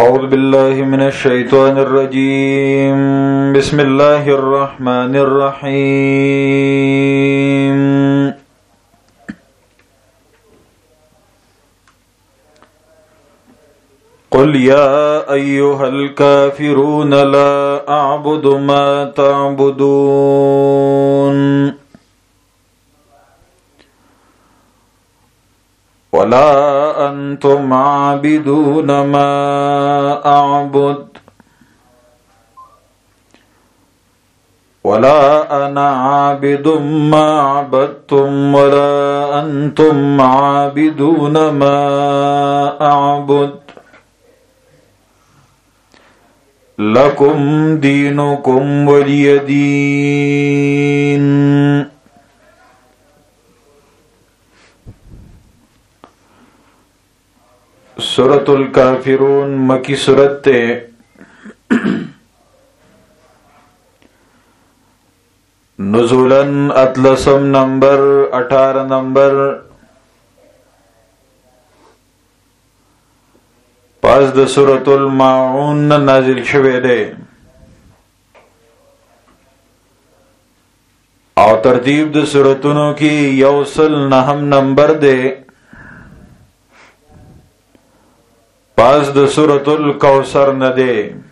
أعوذ بالله من الشيطان الرجيم بسم الله الرحمن الرحيم قل يا أيها الكافرون لا أعبد ما تعبدون ولا أنتم عابدون ما أعبد ولا أنا عابد ما عبدتم ولا أنتم عابدون ما أعبد لكم دينكم ولي دين. سورة الکافرون مکی سورت تے نزولاً اطلسم نمبر 18 نمبر پاس د سورة الماعون نازل شوه دے او ترتیب د سورتونو کی یوصل نهم نمبر دے پاس د سورۃ الکوثر نه دی.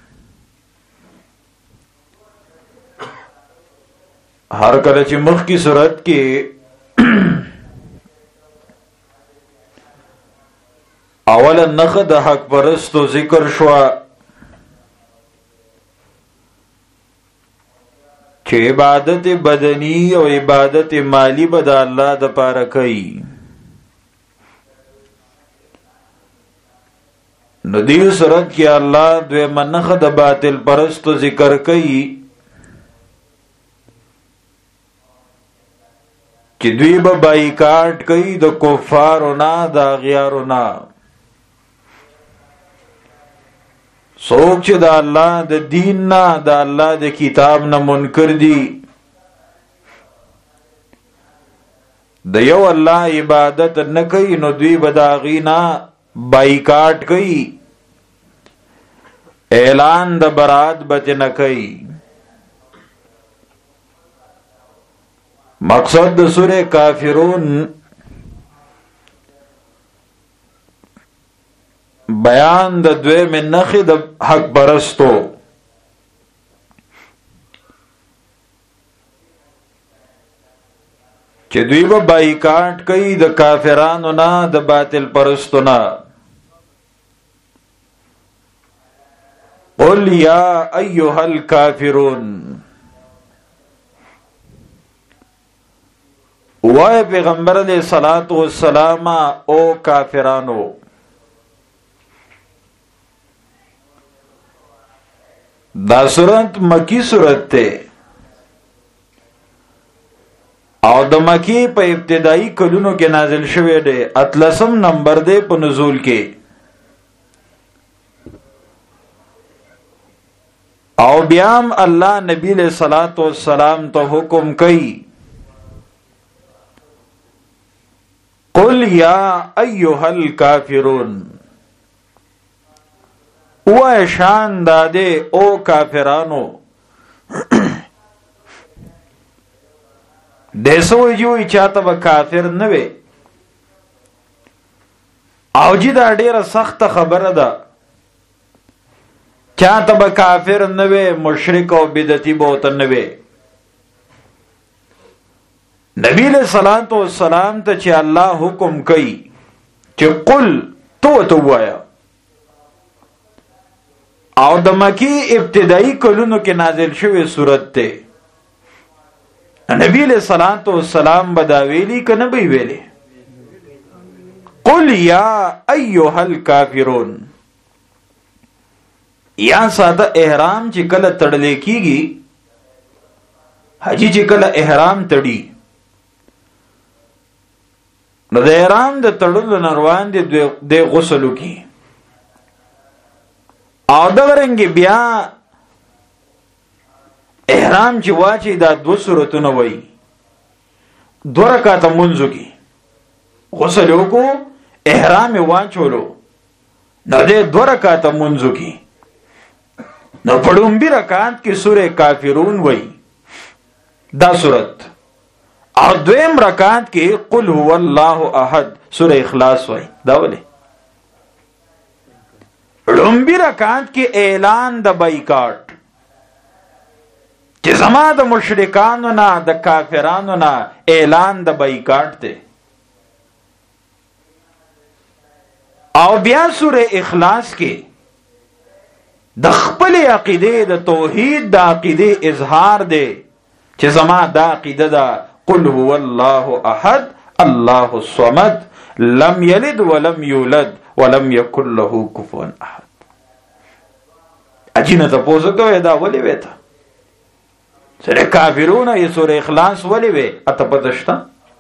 هر کله چې مخکې سورۃ کې اوله نخ د حق پرستو ذکر شو چې عبادت بدنی او عبادت مالی به د الله د پاره کوي. نو دیو سورت کی اللہ دوی منخ د باطل پرستو ذکر کئی چی دوی با بائیکاٹ کئی د کفارونا دا غیارونا سوک چی دا اللہ د دین نا دا اللہ د کتاب نا منکر دی دا یو اللہ عبادت نکئی نو دوی با دا غینا بائیکاٹ کئی اعلان د برات بچ نہ کئی. مقصد د سورہ کافرون بیان د دوی من نخی د حق پرستو چی دوی با بائیکاٹ کئی د کافرانو نا د باطل پرستو نا. قل یا ایها الکافرون وای پیغمبر علیہ الصلوۃ والسلام او کافرانو دا سورت مکی سورت تے او د مکی په ابتدائی کلونو کې نازل شوه دی. اتلسم نمبر دی په نزول کې او بیام اللہ نبی علیہ الصلوۃ والسلام تو حکم کئی قل یا ایها الکافرون او شان دادے او کافرانو دیسو جوی چاہتا با کافر نوے او جی دا دیر سخت خبر دا چاہتا با کافر نوے مشرک و بدعتی بہتا نوے. نبی علیہ الصلوۃ والسلام تا چی اللہ حکم کئی چی قل تو آیا او د مکی ابتدائی کلونو کے نازل شوی صورت تے. نبی علیہ الصلوۃ والسلام بداویلی که نبی ویلی قل یا ایها الکافرون یا ساده احرام چې کله تړلې کیږي حجی چې کله احرام تړي نو د احرام د تړلو نروان دي د غسل کی او دا ورنګي بیا احرام چې واچي دا دو صورتونه وای 2 رکعات منځو کی غسل وکړو احرام واچولو نو دې 2 رکعات منځو کې نو په لومبي رکعت کې سورې کافرون وایي دا سورت، او دویم رکعت کې قل هو الله احد سورې اخلاص وایي. دا ولې؟ لومبي رکعت کې اعلان د بایکاټ چې زما د مشرکانو نه د کافرانو نه اعلان د بایکاټ دی، او بیا سورې اخلاص کې د خپل عقیده د توحید د عقیده اظهار دی چې زما دا عقیده ده قل هو الله احد الله الصمد لم یلد ولم یولد ولم یکن له کفوا احد. اجینه تاسو کوی دا ولې وته سره کافرون یې سورې اخلاص ولې وې اته پدشتا؟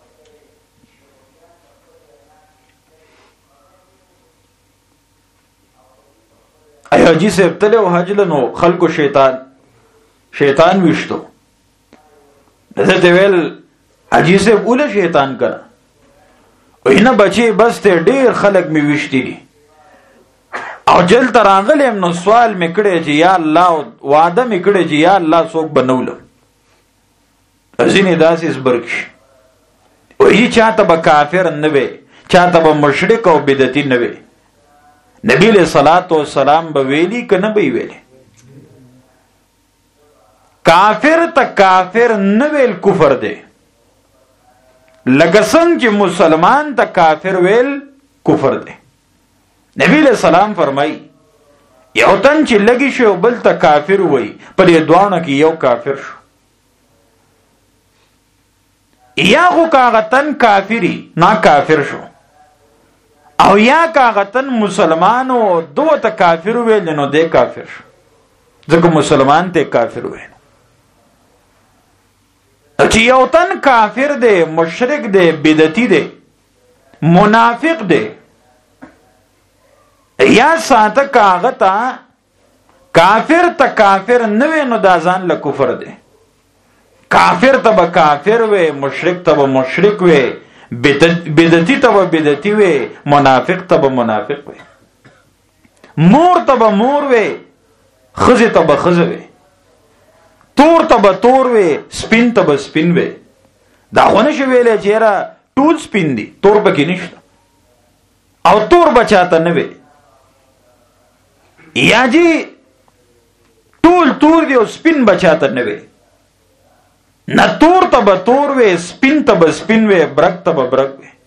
ایا جی سے ابتلے و حجلنو خلقو شیطان وشتو نزد ویل حجی سے اوله شیطان کرا وینا بچی بس ته ډیر خلق می وشتی دي او جل تراغلم نو سوال میکړي چې یا الله وعده میکړي چې یا الله څوک بنولم ازینه داسې زبرک وی چاته به کافر نه وي چاته به مشرک او بدعتي نه وي. نبی علیہ الصلوۃ والسلام به ویلی کنه به ویلی کافر ته کافر نه ویل کفر دی، لکه څنګه چې مسلمان ته کافر ویل کفر دی. نبی علیہ السلام فرمای یو تن چې لګی شو بل ته کافر وای په دې دوانو کې یو کافر شو، یا خو کاغتن کافری نا کافر شو او یا کاغتن مسلمانو دو ته کافر ویل نو دې کافر شو ځکه مسلمان ته کافر ویل. چې یو تن کافر دی مشرک دی بدعتي دی منافق دی یا ساته کاغتا کافر ته کافر نه وي نو دا ځان له کفر دی. کافر ته به کافر وي مشرک ته به مشرک وي بدعتي ته به بدعتي وي منافق ته به منافق وي مور ته به مور وي خزه ته به خزه وي تور ته به تور وي سپین ته به سپین وي. دا خونه شو ویلې چې را ټول سپین دي تور به کې نشته او تور بچاته نه وي یا جی ټول تور دی او سپین بچاته نه وي نه تور ته به تور وي سپین ته به سپین وي برک ته به برک وي.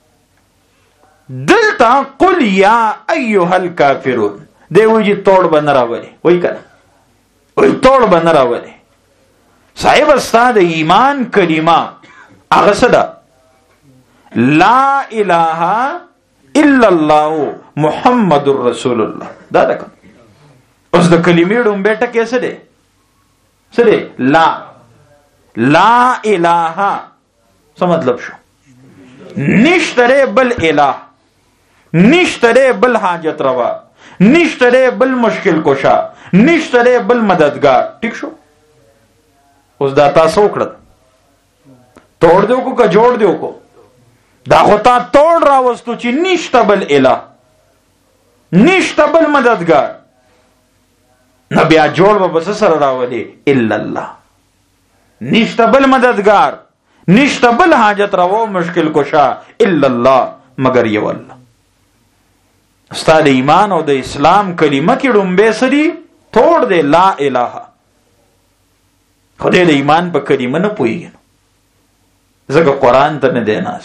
دلته قل یا ایها الکافرون دی وی توڑ بن راولي وای کنه وای توڑ بن راولي صاحب استاد ایمان کلمه هغه صدا لا اله الا الله محمد رسول الله. دا ده اوس د کلمې ډومبه ټکه څه ده څه ده لا اله څه مطلب شو نشتره بل اله نشتره بل حاجت روا نشتره بل مشکل کشا نشتره بل مددگار. ٹھیک شو اوس دا تاسو وکړه توڑ دیو کو کا جوړ دیو کو دا ہوتا توڑ راوستو چې نشته بل اله نشته بل مددگار نو بیا جوړ به بس سره راولي الا الله نشته بل مددگار نشته بل حاجت راو مشکل کشا الا الله مگر یو الله. استاد ایمان او د اسلام کلمه کې ډومبه سری توڑ دے لا الہ خدای د ایمان په کلمه نه پوهیږي ځکه قران ته نه دی ناس.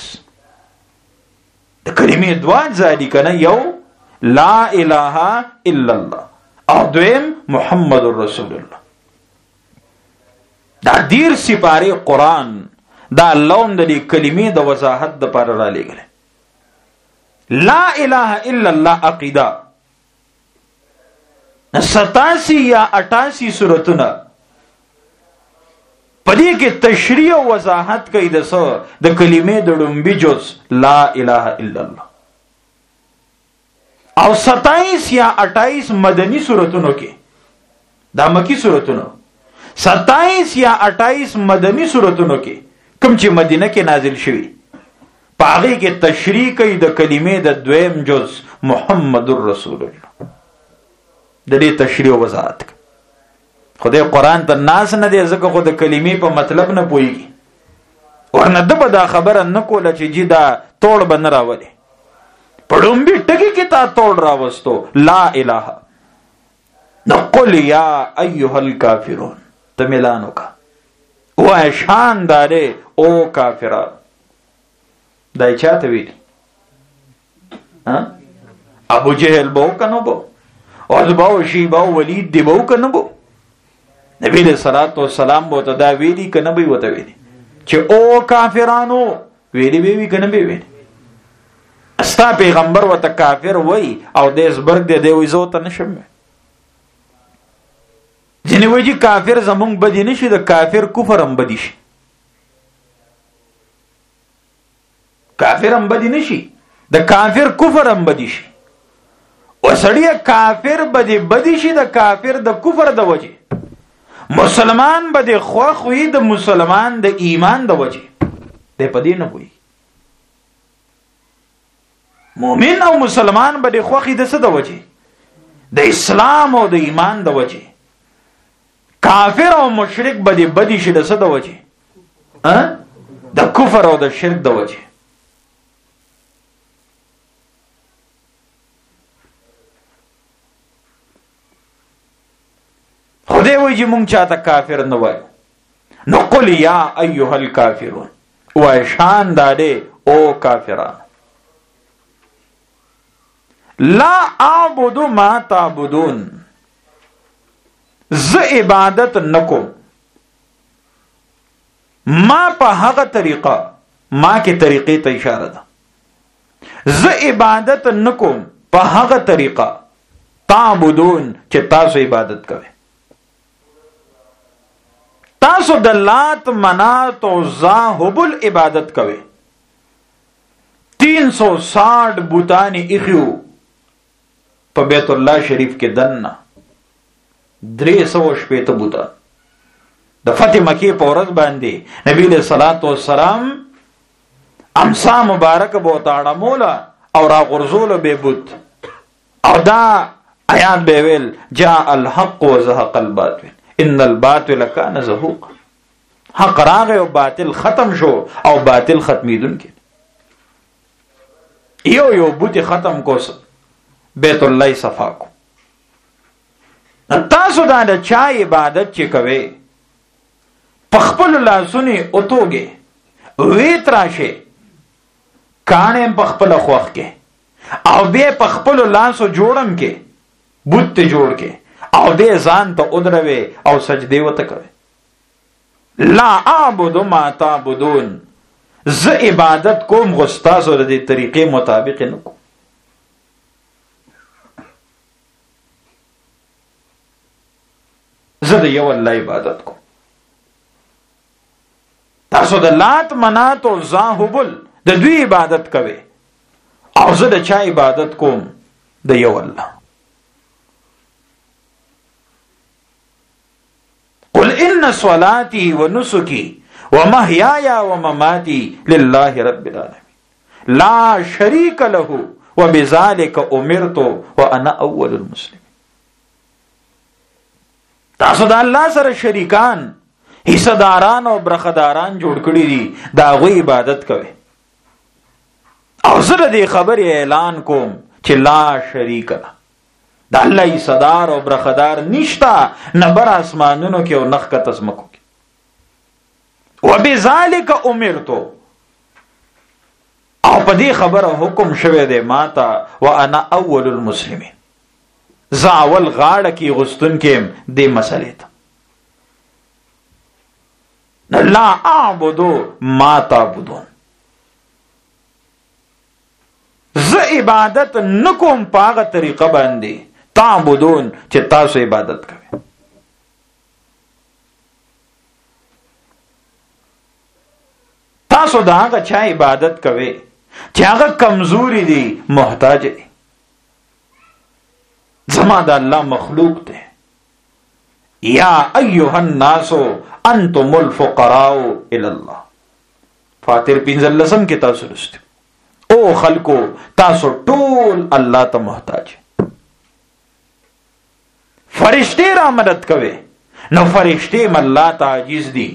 د کلمې دوا ځای کنه یو لا الہ الا الله او دویم محمد رسول الله. دا دیر سپاره قران دا لون د کلمې د وضاحت د پر را لګل. لا الہ الا الله عقیده 87 یا 88 سورتونه پدې کې تشریح او وضاحت کوي د کلمې د ډومبي جز لا الہ الا الله او 27 یا 28 مدنی سورتونو کې دا مکی سورتونو 27 یا 28 مدنی سورتونو کې کوم چې مدینه کې نازل شوی پاغي کې تشریح کوي د کلمې د دویم جز محمد رسول الله، د دې تشریح او وضاحت. خدای قرآن ته ناس نه دی ځکه خو د کلمې په مطلب نه پوهیږي، ورنه ده به دا خبره نه کوله چې جی دا توړ به نه راولي. په ډومبي ټکي کې تا توړ راوستو لا اله. نو قل یا ایها الکافرون، ته ملانو کا وای شان داره او کافران. دای چاته ویلی؟ ابو جهل بو کنو بو، عتبہ و شیبہ و ولید دی بو کنو بو. نبی علیہ الصلوۃ والسلام بو ته دا ویلی کنه به وته ویلی چې او کافرانو ویلی وی کنه به ویلی. استا پیغمبر وته کافر وای او دیس برګ دی وی زو ته نشم. ځنې وایي کافر زمونږ بدی نشي، د کافر کفر هم بدی شي. کافر هم بدی نشي، د کافر کفر هم بدی شي. وسړی کافر بدی شي د کافر د کفر د وجه، مسلمان بدی خوښ وي د مسلمان د ایمان د وجه. د پدې نه وي مؤمن او مسلمان بدی خوښ د څه د وجه؟ د اسلام او د ایمان د وجه. کافر او مشرک بدی شي د څه د وجه؟ د کفر او د شرک د وجه. خدای وایي چې مونږ چاته کافر نه وایو. نو قل یا ایها الکافرون، وای شان داده او کافران. لا اعبد ما تعبدون، ز عبادت نکوم ما په هغه طریقه، ما کې طریقې ته اشاره ده. ز عبادت نکوم په هغه طریقه تعبدون چې تاسو عبادت کوئ. تاسو د لات منات او عزا هبل عبادت کوئ. 360 بوتانی اخیو په بیت الله شریف کې دننه 360 بوتان. د فتح مکی په ورځ باندې نبی علیہ الصلوۃ والسلام امسا مبارک بو تاړه مولا او را غرزول به بوت او دا آیات به ویل جاء الحق وزهق الباطل ان الباطل كان زهوقا. حق راغه او باطل ختم شو او باطل ختمیدون کې یو بوت ختم کوس بیت الله صفا کو. تاسو دا د چا عبادت چې کوي پخپل لاسونه اوتوګه وی تراشه کانه پخپل خوخ کې او به پخپل لاسو جوړم کې بوت ته جوړ کې او به ځان ته ودروي او سجدي وته کوي. لا اعبد ما تعبدون، ز عبادت کوم غستاسو د دې طریقې مطابق نه کوم. زه د یو الله عبادت کوم. تاسو د لات منات او زاهبل د دوی عبادت کوي او زه د چا عبادت کوم؟ د یو الله. قل ان صلاتي ونسكي ومحياي ومماتي لله رب العالمين لا شريك له وبذلك امرت وانا اول المسلمين. تاسو د الله سره شریکان، حصداران او برخداران جوړ کړی دي، دا غوی عبادت کوي. او زه دې خبرې اعلان کوم چې لا شریک له، د الله حصدار او برخدار نشتا، نه بر اسمانونو کې او نخ کته زمکو کې. وبذالک امرت، او په دې خبره حکم شوه دی ماته، وانا اول المسلمین، زاول غاړه کې غستون کې دې مسلې ته. لا اعبدو ما تعبدون، ز عبادت نکوم پاغه طریقه باندې تعبدون چې تاسو عبادت کوئ. تاسو دا هغه چا عبادت کوئ چې هغه کمزوري دي، محتاج دي. زما د الله مخلوق دی. یا ایها الناس انتم الفقراء الى الله. فاتر 15 کې تاسو لستو او خلکو تاسو ټول الله ته محتاج. فرشتي را مدد کوي نو فرشتي الله ته عاجز دي.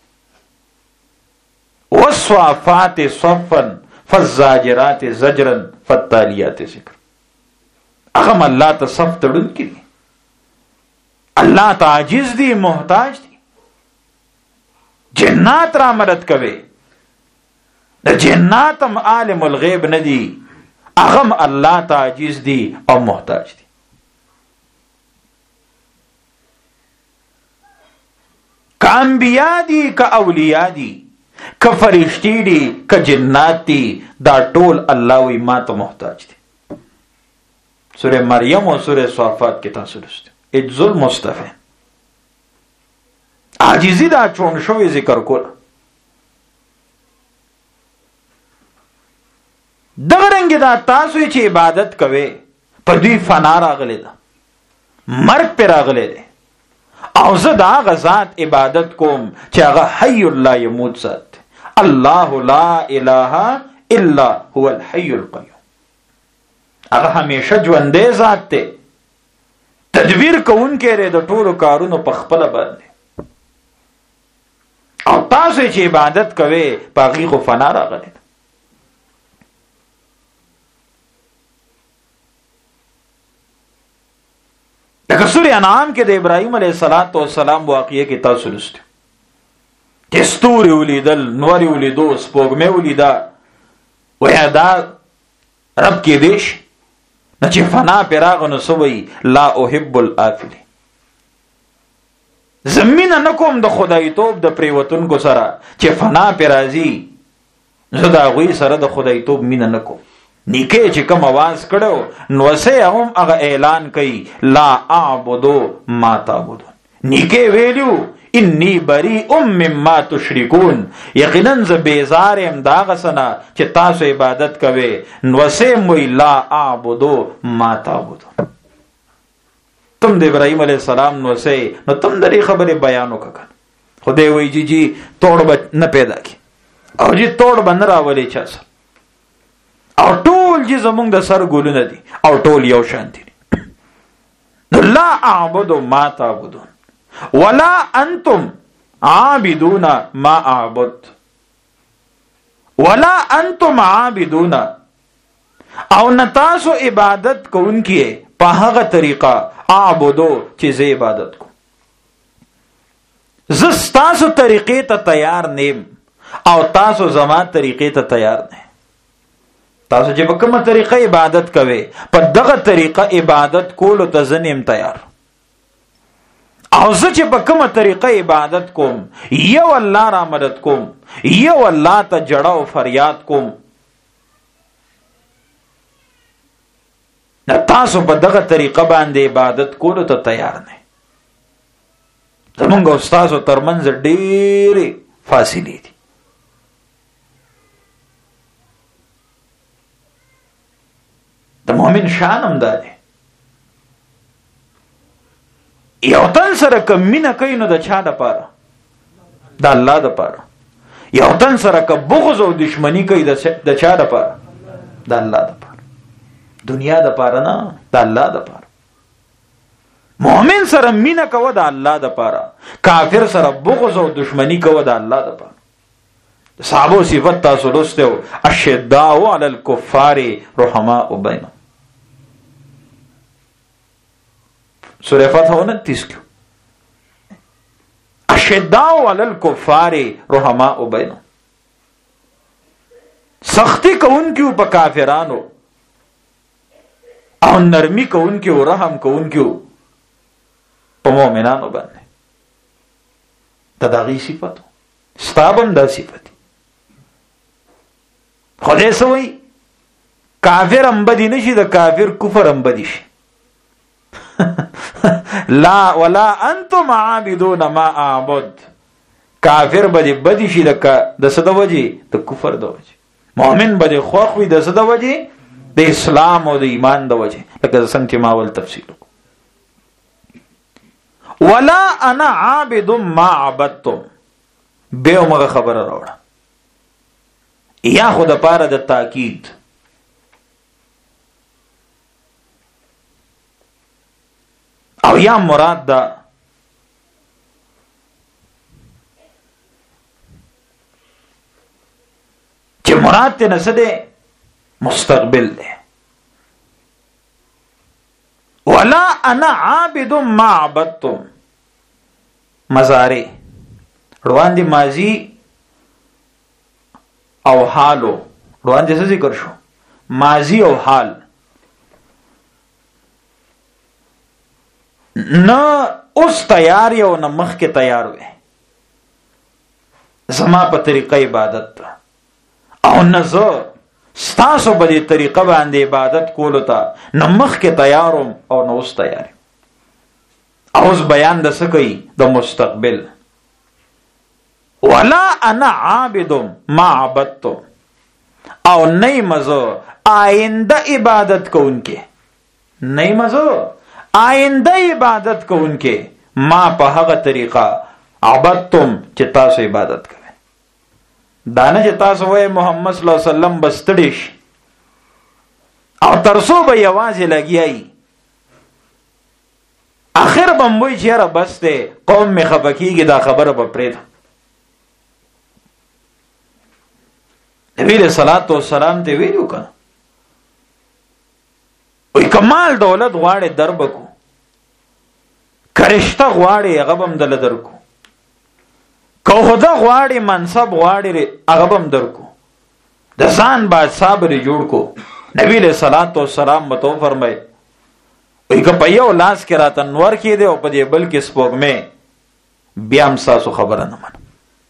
والصافات صفا فالزاجرات زجرا فالتاليات ذکر. اغم الله ته صف تړون کړي، الله ته عاجز دي، محتاج دي. جنات را مدد کوي، د جنات هم عالم الغیب نه دي، اغم الله ته عاجز دي او محتاج دي. که انبیاء دي که اولیاء دي که فرشتي دي که جنات دي، دا ټول الله وی ما ته محتاج دي. سورہ مریم او سورہ صافات کې تاسو لوست اجز المصطفى عاجزی دا چون شوی ذکر کول. دغه رنګ دا تاسو چې عبادت کوي په دوی فنا راغلی ده، مرګ پر راغلی ده، او زه دا غزاد عبادت کوم چې هغه حی لا یموت ذات، الله لا اله الا هو الحی القیوم. هغه همیشه ژوندی ذات دی، تدبیر کوونکی دی د ټولو کارونو په خپله باندې. او تاسو چې عبادت کوئ په هغې خو فنا راغلی ده. لکه سورې انعام کې د ابراهیم علیه السلام واقعه کې تاسو لوستي چې ستوري ولیدل، نوري ولیدو، سپوږمۍ ولیده، ویا دا رب کې دی شي نه چې فنا پې راغی نو څه وایي لا احب الآفلین. زه مینه نه کوم د خدایتوب د پرېوتونکو سره چې فنا پې راځي، زه د هغوی سره د خدایتوب مینه نه کوم. نیکه چې کوم آواز کړو نو وسه هم هغه اعلان کوي لا اعبدو ما تعبدون. نیکه ویلو انی بریء مما تشرکون، یقینا ز بیزار ام دا غسنا چې تاسو عبادت کوئ. نو وسه موي لا اعبدو ما تعبدون. تم د ابراهیم علیه السلام نو وسه نو تم د خبره بیان وکړه. خدای وی جی توړ نه پیدا کی او جی توړ بن راولي چا سره، او ټول چې زمونږ د سر ګلونه دي او ټول یو شان دي. لا اعبد ما تعبدون ولا انتم عابدون ما اعبد ولا انتم عابدون، او نتاسو عبادت کوونکی په هغه طریقه اعبدو چې زه عبادت کوم. زه ستاسو طریقې ته تیار نیم او تاسو زما طریقې ته تیار نه. تاسو چې په کومه طریقه عبادت کوئ په دغه طریقه عبادت کولو ته زه نیم تیار. او زه چې په کومه طریقه عبادت کوم یو الله را مدد کوم، یو الله ته جړه او فریاد کوم. تاسو په دغه طریقه باندې عبادت کولو ته تیار نه. زمونږ او ستاسو ترمنځ ډېرې فاصلې دي. د مؤمن شان هم دا دی، یو تن سره که مینه کوي نو د چا دپاره؟ د الله دپاره. یو تن سره که بغض او دشمنی کوي د چا دپاره؟ د الله دپاره. دنیا دپاره نه، د الله دپاره. مؤمن سره مینه کوه د الله دپاره، کافر سره بغض او دشمنی کوه د الله دپاره. صحابو صفت تاسو لوسته و اشداء علی الکفار رحماء بینهم. سورہ فتح 29 کیوں اشداء علی الکفار رحماء بینهم، سختی کون کیوں پا کافرانو او نرمی کون کیوں رحم کون کیوں پا مومنانو باندې. تداغی صفتو ستابم دا صفتی. خدای سوئی کافر هم بدی نشي، د کافر کفر هم بدی شي. لا ولا انتم عابدون ما اعبد. کافر بدی شي لکه د صد وجه د کفر د وجه، مؤمن بدی خوخ وي د صد وجه د اسلام او د ایمان د وجه، لکه څنګه چې ما ول تفصیل وکړو. ولا انا عابد ما عبدتم، به موږ خبره راوړه یا خود پاره د تاکید او یا مراد دا چې مراد ته نه څه دی؟ مستقبل دی. ولا انا عابد ما عبدتم مضارع روان دي ماضی او حالو روان دي څه ذکر شو؟ ماضی او حال. نه اوس تیار یو نه مخکې تیار وې زما په طریقه عبادت او نه زه ستاسو په دې طریقه باندې عبادت کولو ته نه مخکې تیاروم او نه اوس تیار یم. اوس بیان د څه کوي؟ د مستقبل. ولا انا عابد ما عبدتم او نه مزه آینده عبادت کوونکې، نه مزه آینده عبادت کوونکې ما په هغه طریقه عبدتم چې تاسو عبادت کوئ. دانه چې تاسو وای محمد صلی الله علیه وسلم بستړي شي او ترسو به یوازې لګیایي، اخر به موی چې یاره بس دی قوم مې خفه کېږي، دا خبره به پرېږدم. نبی علیہ الصلوۃ والسلام ته ویلو کنه وی کمال دولت غواړي در بکو، کرشته غواړي هغه به هم دله درکو، که خدا غواړي منصب غواړي هغه به هم درکو، د ځان بادشاه به جوړ کو. نبی علیہ الصلوۃ والسلام متو فرمای وی که په یو لاس کې راته نور کې دی او په دې بل کې سپوږمۍ بیا هم ستاسو خبره نه منم.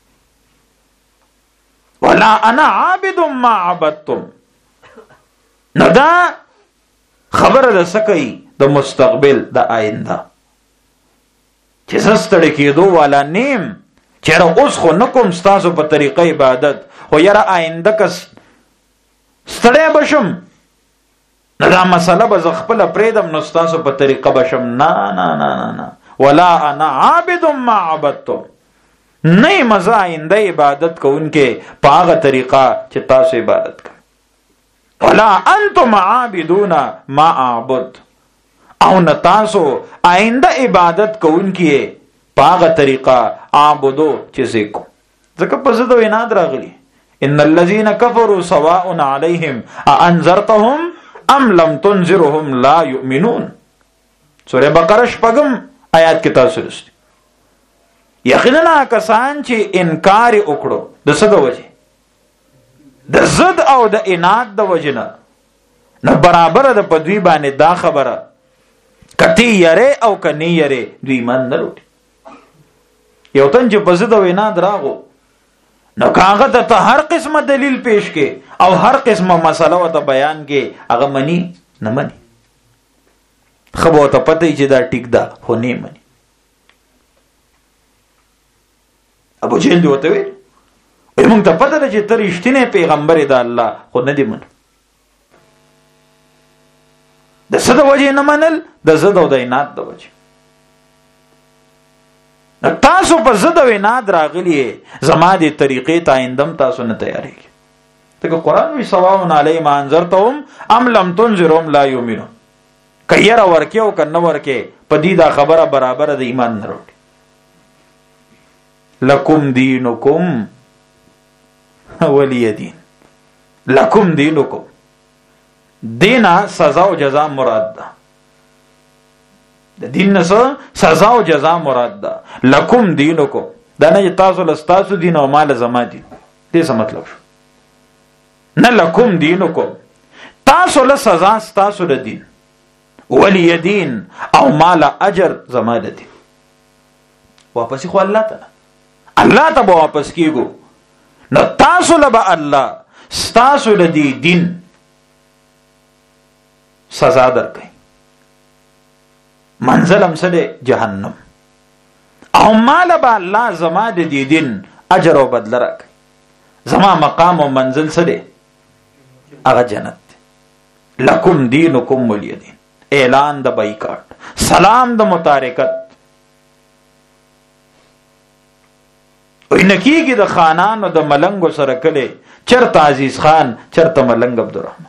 ولا انا عابد ما عبدتم. نو دا خبره د سکی د مستقبل د آینده چې زستړی کېدو والا نیم چېره اوس خو نه کوم ستاسو په طریقه عبادت، خو یاره آینده که ستړی بشم نو دا مسله به زه خپله پرېږدم نو ستاسو په طریقه بشم. نه نه نه نه. ولا انا عابد ما عبدتم، نه مزه آینده عبادت کوونکې په هغه طریقه چې تاسو عبادت کوئ. ولا انتم عابدون ما اعبد، او نه تاسو آینده عبادت کوونکې په هغه طریقه اعبدو چې زه کوم. ځکه په ضد و عناد راغلي ان الذين كفروا سواء عليهم اانذرتهم ام لم تنذرهم لا يؤمنون. سوره بقره شپږم آیات کې تاسو لوستي. یقینا کسان چې انکار وکړو د څه د وجه؟ د ضد او د عناد د وجه نه، نو برابر د په دوی باندې دا خبره کتی یری او کنی یری دوی ایمان نه لري. یو تن چې په ضد او عناد راغو نو کاغه ته هر قسمه دلیل پیش کې او هر قسمه مسله وته بیان کې هغه منی نه منی، خبره ته پته چې دا ټیک ده خو نه منی. ابو جهل دی وته وی موږ ته پته ده چې ته رښتینی پیغمبر د الله خو نه دی منل. د څه د وجې نه منل؟ د ضد او د عناد د وجې. تاسو په ضد او عناد راغلی زما د طریقې ته آیندم تاسو نه تیارېږي. ځکه قرآن وی سواء علیهم انذرتهم ام لم تنذرهم لا یؤمنون. که یره ورکې او که نه ورکې په دې دا خبره برابره د ایمان نه راوړي. لکم دینکم ولی دین. لکم دینکم، دینا سزا او جزا مراد ده. د دین نه سزا او جزا مراد ده. لکم دینکم دا نه تاسو لستاسو دین او مال زما دین. دې څه مطلب شو؟ نه لکم دینکم تاسو له سزا ستاسو د دین، ولی دین او مال اجر زما د دین. واپس خو الله تعالی الله ته به واپس کیږو، نو تاسو له به الله ستاسو د دین سزا درکړي. منزل هم څه دی؟ جهنم. او مال به الله زما د دین اجر او بدله راکړي. زما مقام او منزل څه دی؟ هغه جنت دی. لکم دینکم ولی دین. اعلان د بایکاټ، سلام د متارکت. نکیږي د خانانو د ملنګو سره کله چرته عزیز خان چرته ملنګ عبدالرحمن.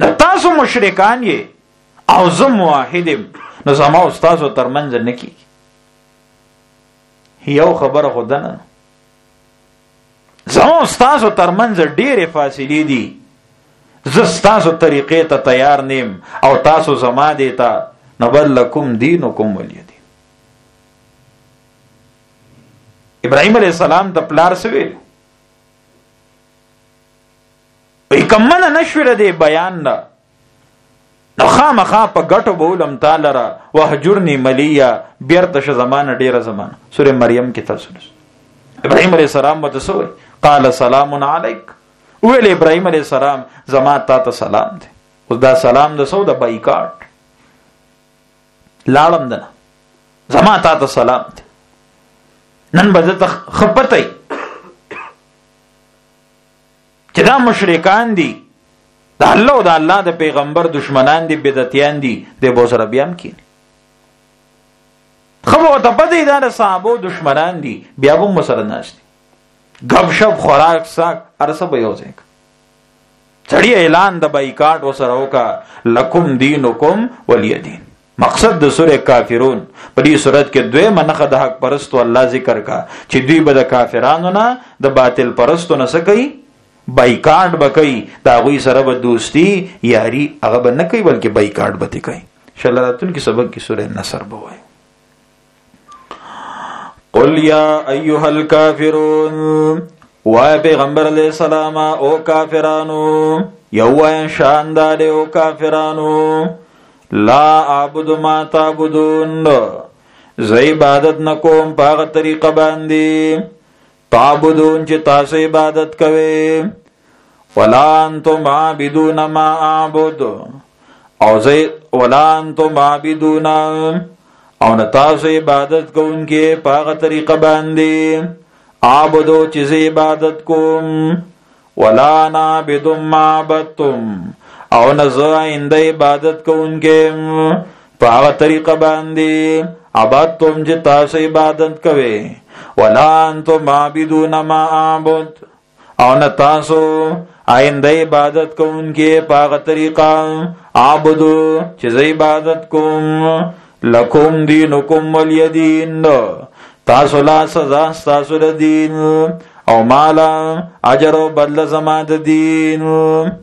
د تاسو مشرکان یې او زه موحد یم، نو زما او ستاسو ترمنځ نه کېږي. یو خبره خو ده نه، زما او ستاسو ترمنځ ډېرې فاصلې دي. زه ستاسو طریقې ته تیار نیم او تاسو زما دی ته، نو بل لکم دینکم ولی دین. ابراهیم علیہ السلام د پلار څه ویلو؟ وی که منه نشوله دی بیان نه، نو خامخا په ګټو به ولم تا لره وهجرني ملیه، بیرته شه زمانه ډېره زمانه. سورې مریم کې تاسو ابراهیم علیہ السلام ورته څه وایي؟ قال سلام علیک. ویل ابراهیم علیہ السلام زما تا ته سلام دی. اوس دا سلام د سو د بایکاټ لاړم دنه، زما تا ته سلام دی. نن به زه ته خپتی چې دا مشرکان دي، د الله او د الله د پیغمبر دشمنان دي، بدعتیان دي، د بو سره بیا هم کینی. خو ته پته دا د صحابو دشمنان دي، بیا هم سره ناست دي، غب شپ خوراک ساک ارسه به یو ځای سړی اعلان د بایکاټ وسره وکا لکم دینکم ولی دین. مقصد د سورې کافرون په دې صورت کې دویمه نښه د حق پرستو الله ذکر کا چې دوی به د کافرانو نه د باطل پرستو نه څه کوي؟ بایکاټ به کوي، د هغوی سره به دوستی یاري هغه به نه کوي بلکې بایکاټ به کوي. انشاءالله راتلونکي سبق کې سورې نصر به وایو. قل یا ایها الکافرون، وای پیغمبر علیہ السلام او کافرانو، یو وای شاندار او کافرانو، لا اعبد ما تعبدون، زه عبادت نکوم په هغه طریقه باندې تعبدون چې تاسو عبادت کوئ، ولا انتم عابدون ما اعبد، او زه ولا انتم عابدون او نه تاسو عبادت کوونکي په هغه طریقه باندې عابدو چې زه عبادت کوم، ولا نعبد ما عبدتم او نه زه آینده عبادت کوونکي په هغه طریقه باندې عبدتم چې تاسو عبادت کوئ، ولا انتم عابدون ما اعبد او نه تاسو آینده عبادت کوونکي په هغه طریقه عابدو چې زه عبادت کوم. لکم دینکم ولی دین، تاسو لا سزا ستاسو د دین او مالا اجر او بدل زما د دین.